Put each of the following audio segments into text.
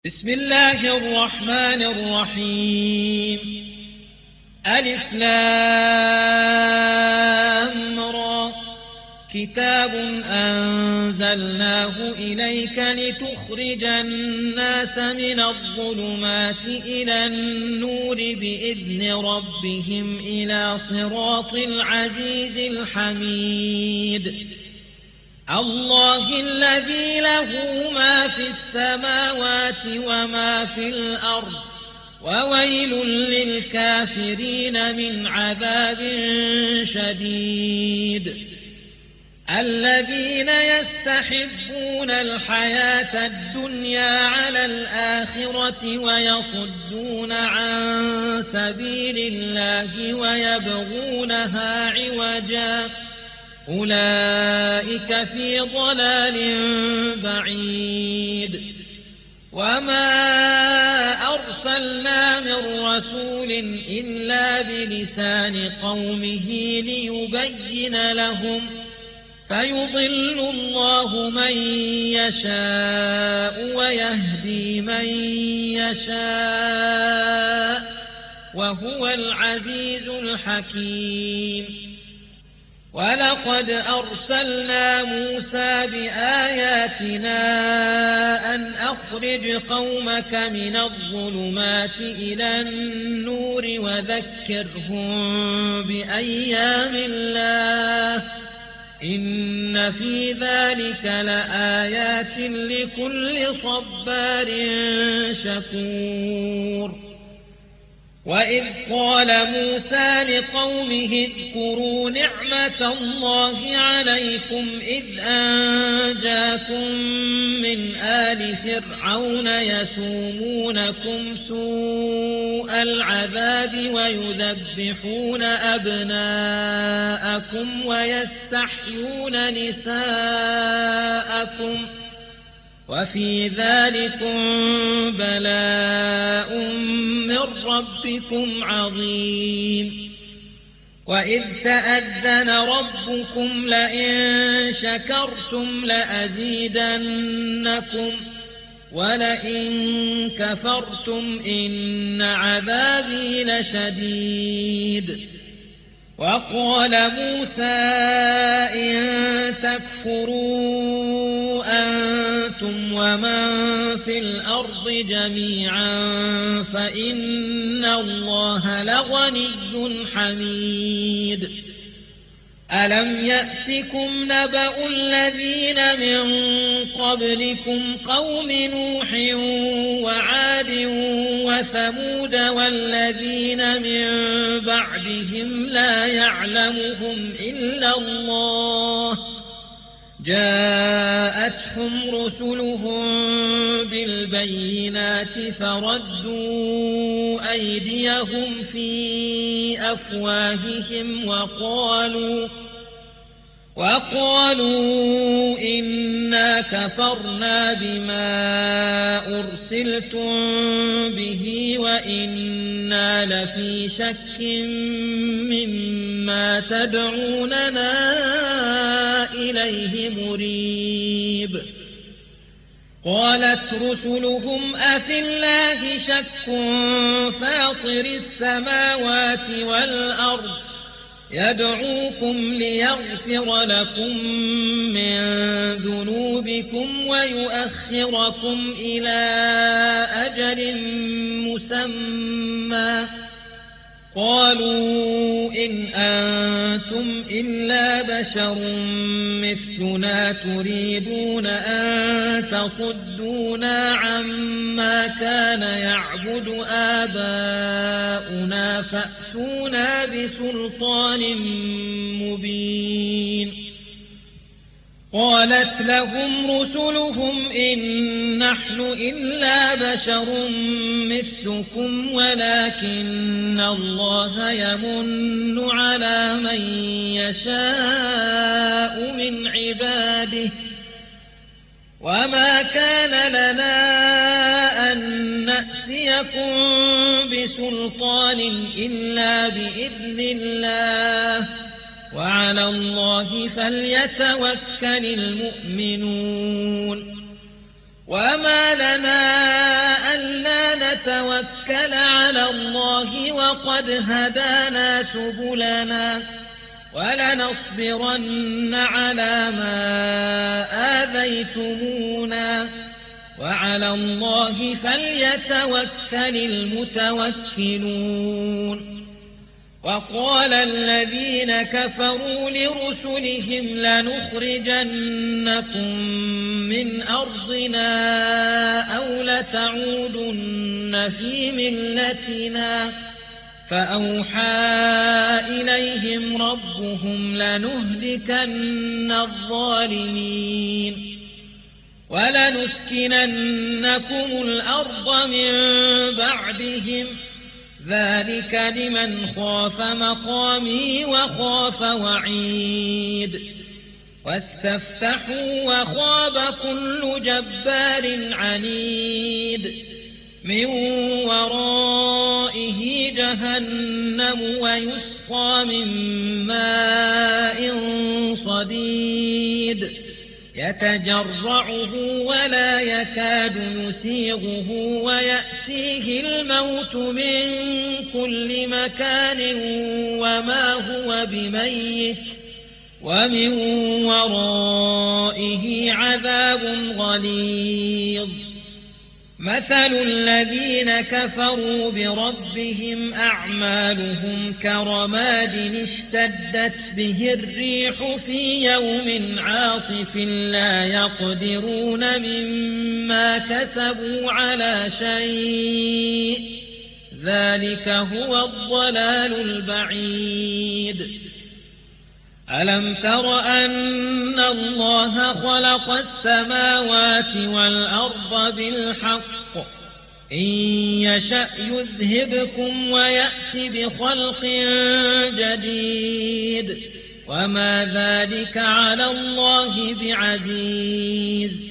بسم الله الرحمن الرحيم. ألف لام را. كتاب أنزلناه إليك لتخرج الناس من الظلمات إلى النور بإذن ربهم إلى صراط العزيز الحميد. الله الذي له ما في السماوات وما في الأرض، وويل للكافرين من عذاب شديد. الذين يستحبون الحياة الدنيا على الآخرة ويصدون عن سبيل الله ويبغونها عوجا، أولئك في ضلال بعيد. وما أرسلنا من رسول إلا بلسان قومه ليبين لهم، فيضل الله من يشاء ويهدي من يشاء، وهو العزيز الحكيم. ولقد أرسلنا موسى بآياتنا أن أخرج قومك من الظلمات إلى النور وذكرهم بأيام الله، إن في ذلك لآيات لكل صبار شكور. وإذ قال موسى لقومه اذكروا نعمة الله عليكم إذ أنجاكم من آل فرعون يسومونكم سوء العذاب ويذبحون أبناءكم ويستحيون نساءكم، وفي ذلكم بلاء من ربكم عظيم. وإذ تأذن ربكم لئن شكرتم لأزيدنكم ولئن كفرتم إن عذابي لشديد. وقال موسى إن تكفروا أنتم ومن في الأرض جميعا فإن الله لغني حميد. ألم يأتكم نبأ الذين من قبلكم قوم نوح وعاد وثمود والذين من بعدهم لا يعلمهم إلا الله، جاءتهم رسلهم بالبينات فردوا أيديهم في أفواههم وقالوا إنا كفرنا بما أرسلتم به وإنا لفي شك مما تدعوننا إليه مريب. قالت رسلهم أفي الله شك فاطر السماوات والأرض يدعوكم ليغفر لكم من ذنوبكم ويؤخركم إلى أجل مسمى، قالوا إن أنتم إلا بشر مثلنا تريدون أن تصدونا عما كان يعبد آباؤنا فأتونا بسلطان مبين. قالت لهم رسلهم إن نحن إلا بشر مثلكم ولكن الله يمن على من يشاء من عباده، وما كان لنا أن نأتيكم بسلطان إلا بإذن الله، وعلى الله فليتوكل المؤمنون. وما لنا فليتوكل على الله وقد هدانا سبلنا ولنصبرن على ما آذيتمونا وعلى الله فليتوكل المتوكلون. وقال الذين كفروا لرسلهم لنخرجنكم من أرضنا أو لتعودن في ملتنا فأوحى إليهم ربهم لنهلكن الظالمين ولنسكننكم الأرض من بعدهم ذلك لمن خاف مقامي وخاف وعيد. واستفتحوا وخاب كل جبار عنيد من ورائه جهنم ويسقى من ماء صديد يتجرعه ولا يكاد يسيغه ويأتيه الموت من كل مكان وما هو بميت ومن ورائه عذاب غليظ. مثل الذين كفروا بربهم أعمالهم كرماد اشتدت به الريح في يوم عاصف لا يقدرون مما كسبوا على شيء ذلك هو الضلال البعيد. ألم تر أن الله خلق السماوات والأرض بالحق إن يشأ يذهبكم ويأت بخلق جديد وما ذلك على الله بعزيز.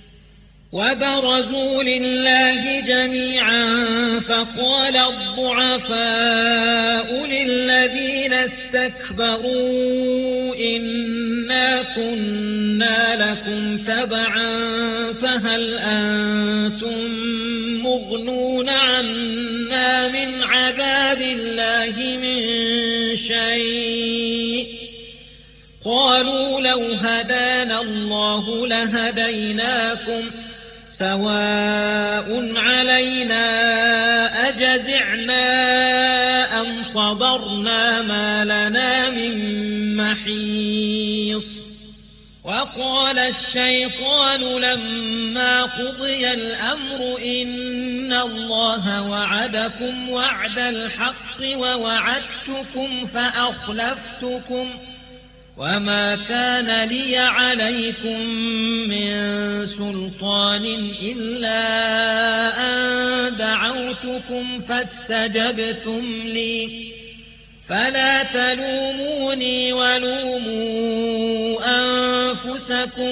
وبرزوا لله جميعا فقال الضعفاء للذين استكبروا إنا كنا لكم تبعا فهل أنتم مغنون عنا من عذاب الله من شيء قالوا لو هدانا الله لهديناكم سواء علينا أجزعنا أم صبرنا ما لنا من محيص. وقال الشيطان لما قضي الأمر إن الله وعدكم وعد الحق ووعدتكم فأخلفتكم وما كان لي عليكم من سلطان إلا أن دعوتكم فاستجبتم لي فلا تلوموني ولوموا أنفسكم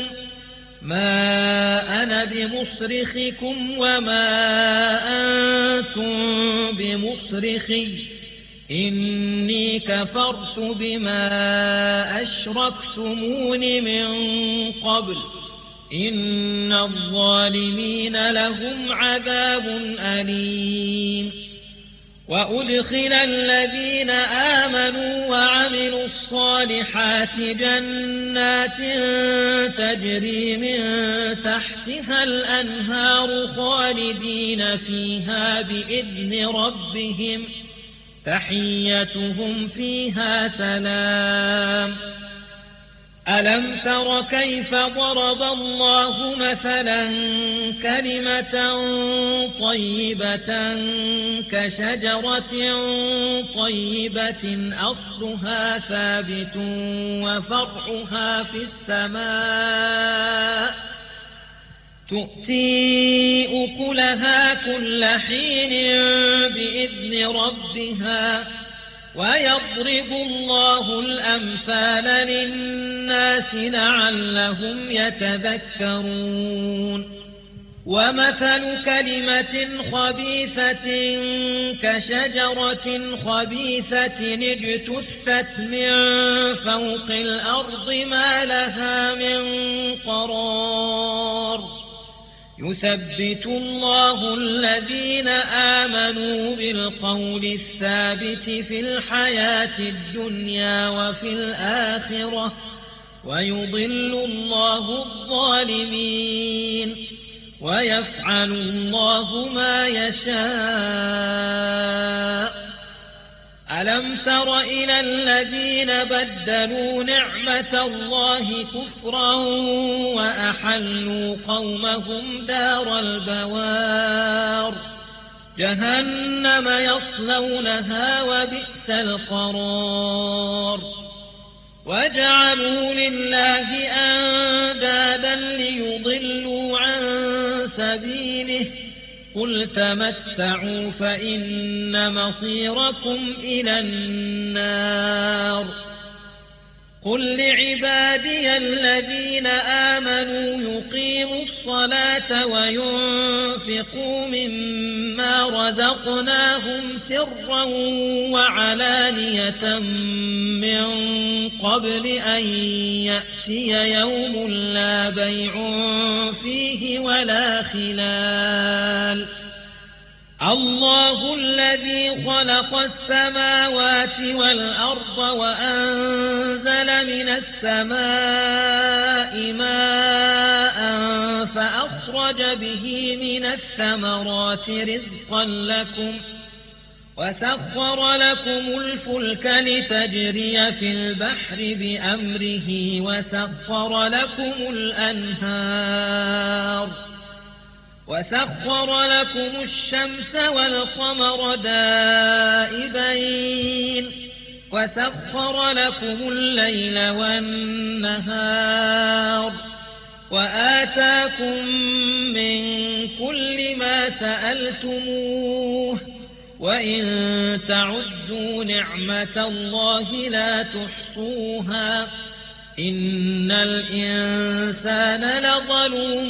ما أنا بمصرخكم وما أنتم بمصرخي إني كفرت بما أشركتمون من قبل إن الظالمين لهم عذاب أليم. وأدخل الذين آمنوا وعملوا الصالحات جنات تجري من تحتها الأنهار خالدين فيها بإذن ربهم تحيتهم فيها سلام. ألم تر كيف ضرب الله مثلا كلمة طيبة كشجرة طيبة أصلها ثابت وفرعها في السماء تؤتي أكلها كل حين بإذن ربها ويضرب الله الأمثال للناس لعلهم يتذكرون. ومثل كلمة خبيثة كشجرة خبيثة اجتثت من فوق الأرض ما لها من قرار يثبت الله الذين آمنوا بالقول الثابت في الحياة الدنيا وفي الآخرة ويضل الله الظالمين ويفعل الله ما يشاء. ألم تر إلى الذين بدلوا نعمة الله كفرا وأحلوا قومهم دار البوار جهنم يصلونها وبئس القرار وجعلوا لله أندادا ليضلوا عن سبيله قل تمتعوا فإن مصيركم إلى النار. قل لعبادي الذين آمنوا يقيموا الصلاة وينفقوا مما رزقناهم سرا وعلانية من قبل أن يأتي يوم لا بيع فيه ولا خلال. الله الذي خلق السماوات والأرض وأنزل من السماء ماء فأخرج به من الثمرات رزقا لكم وسخر لكم الفلك لتجري في البحر بأمره وسخر لكم الأنهار وسخر لكم الشمس والقمر دائبين وسخر لكم الليل والنهار وآتاكم من كل ما سألتموه وإن تعدوا نعمة الله لا تحصوها إن الإنسان لظلوم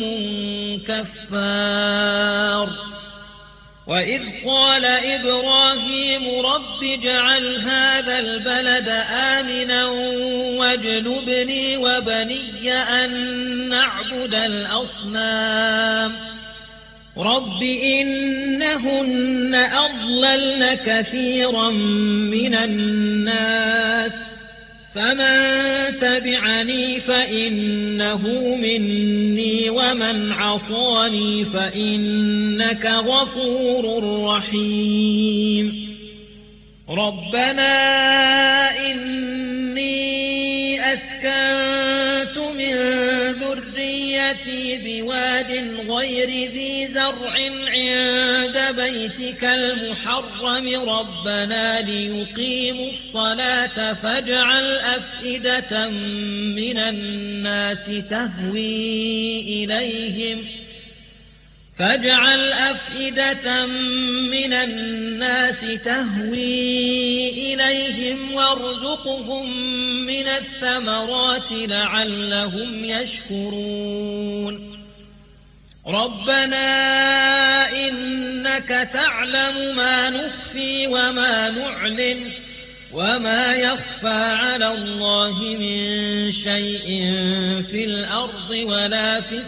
كفار. وإذ قال إبراهيم رب اجعل هذا البلد آمنا واجنبني وبني أن نعبد الأصنام رب إنهن أضللن كثيرا من الناس فمن تبعني فإنه مني ومن عصاني فإنك غفور رحيم. ربنا إني أسكنت من ذريتي بواد غير ذي زرع عند بيتك المحرم ربنا ليقيموا الصلاة فاجعل أفئدة من الناس تهوي إليهم وارزقهم من الثمرات لعلهم يشكرون. ربنا إنك تعلم ما نخفي وما نعلن وما يخفى على الله من شيء في الأرض ولا في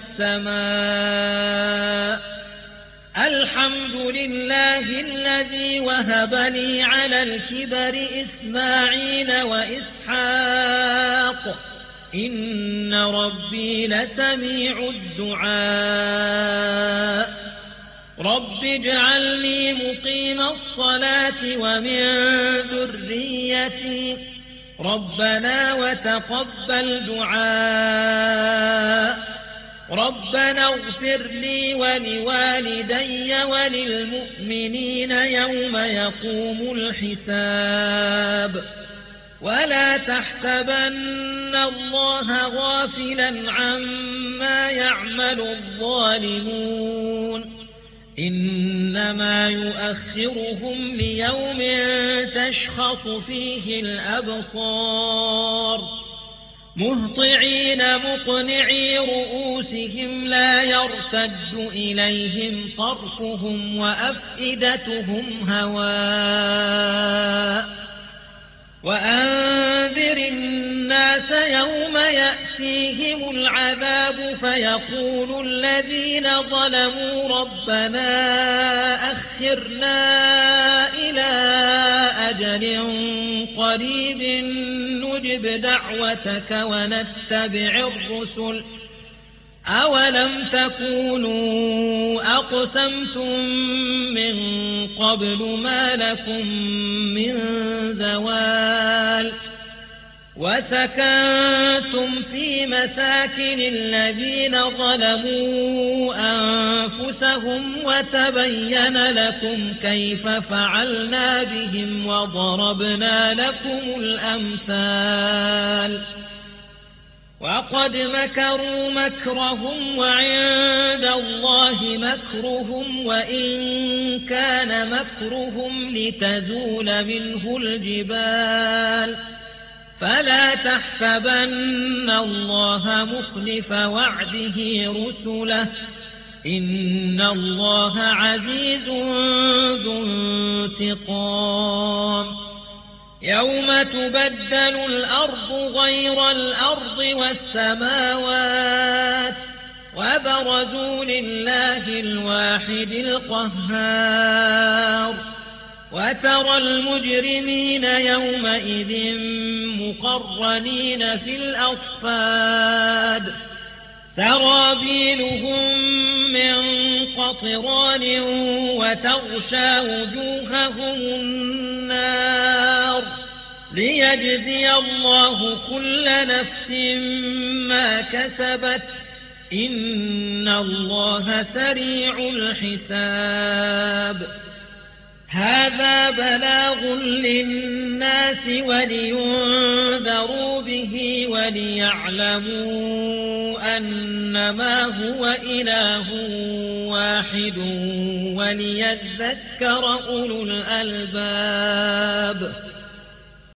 السماء. الحمد لله الذي وهب لي على الكبر إسماعيل وإسحاق إن ربي لسميع الدعاء. رب اجعلني مقيم الصلاة ومن ذريتي ربنا وتقبل دعاء. ربنا اغفر لي ولوالدي وللمؤمنين يوم يقوم الحساب. ولا تحسبن الله غافلا عما يعمل الظالمون إنما يؤخرهم ليوم تشخص فيه الأبصار مهطعين مقنعي رؤوسهم لا يرتد إليهم طرفهم وأفئدتهم هواء. وأنذر الناس يوم يأتي يأتيهم العذاب فيقول الذين ظلموا ربنا أخرنا إلى أجل قريب نجب دعوتك ونتبع الرسل أولم تكونوا أقسمتم من قبل ما لكم من زوال وسكنتم في مساكن الذين ظلموا أنفسهم وتبين لكم كيف فعلنا بهم وضربنا لكم الأمثال وقد مكروا مكرهم وعند الله مكرهم وإن كان مكرهم لتزول منه الجبال فلا تحسبن الله مخلف وعده رسله إن الله عزيز ذو انتقام يوم تبدل الأرض غير الأرض والسماوات وبرزوا لله الواحد القهار وترى المجرمين يومئذ مقرنين في الأصفاد سرابيلهم من قطران وتغشى وجوههم النار ليجزي الله كل نفس ما كسبت إن الله سريع الحساب هذا بلاغ للناس ولينذروا به وليعلموا أنما هو إله واحد وليذكر أولو الألباب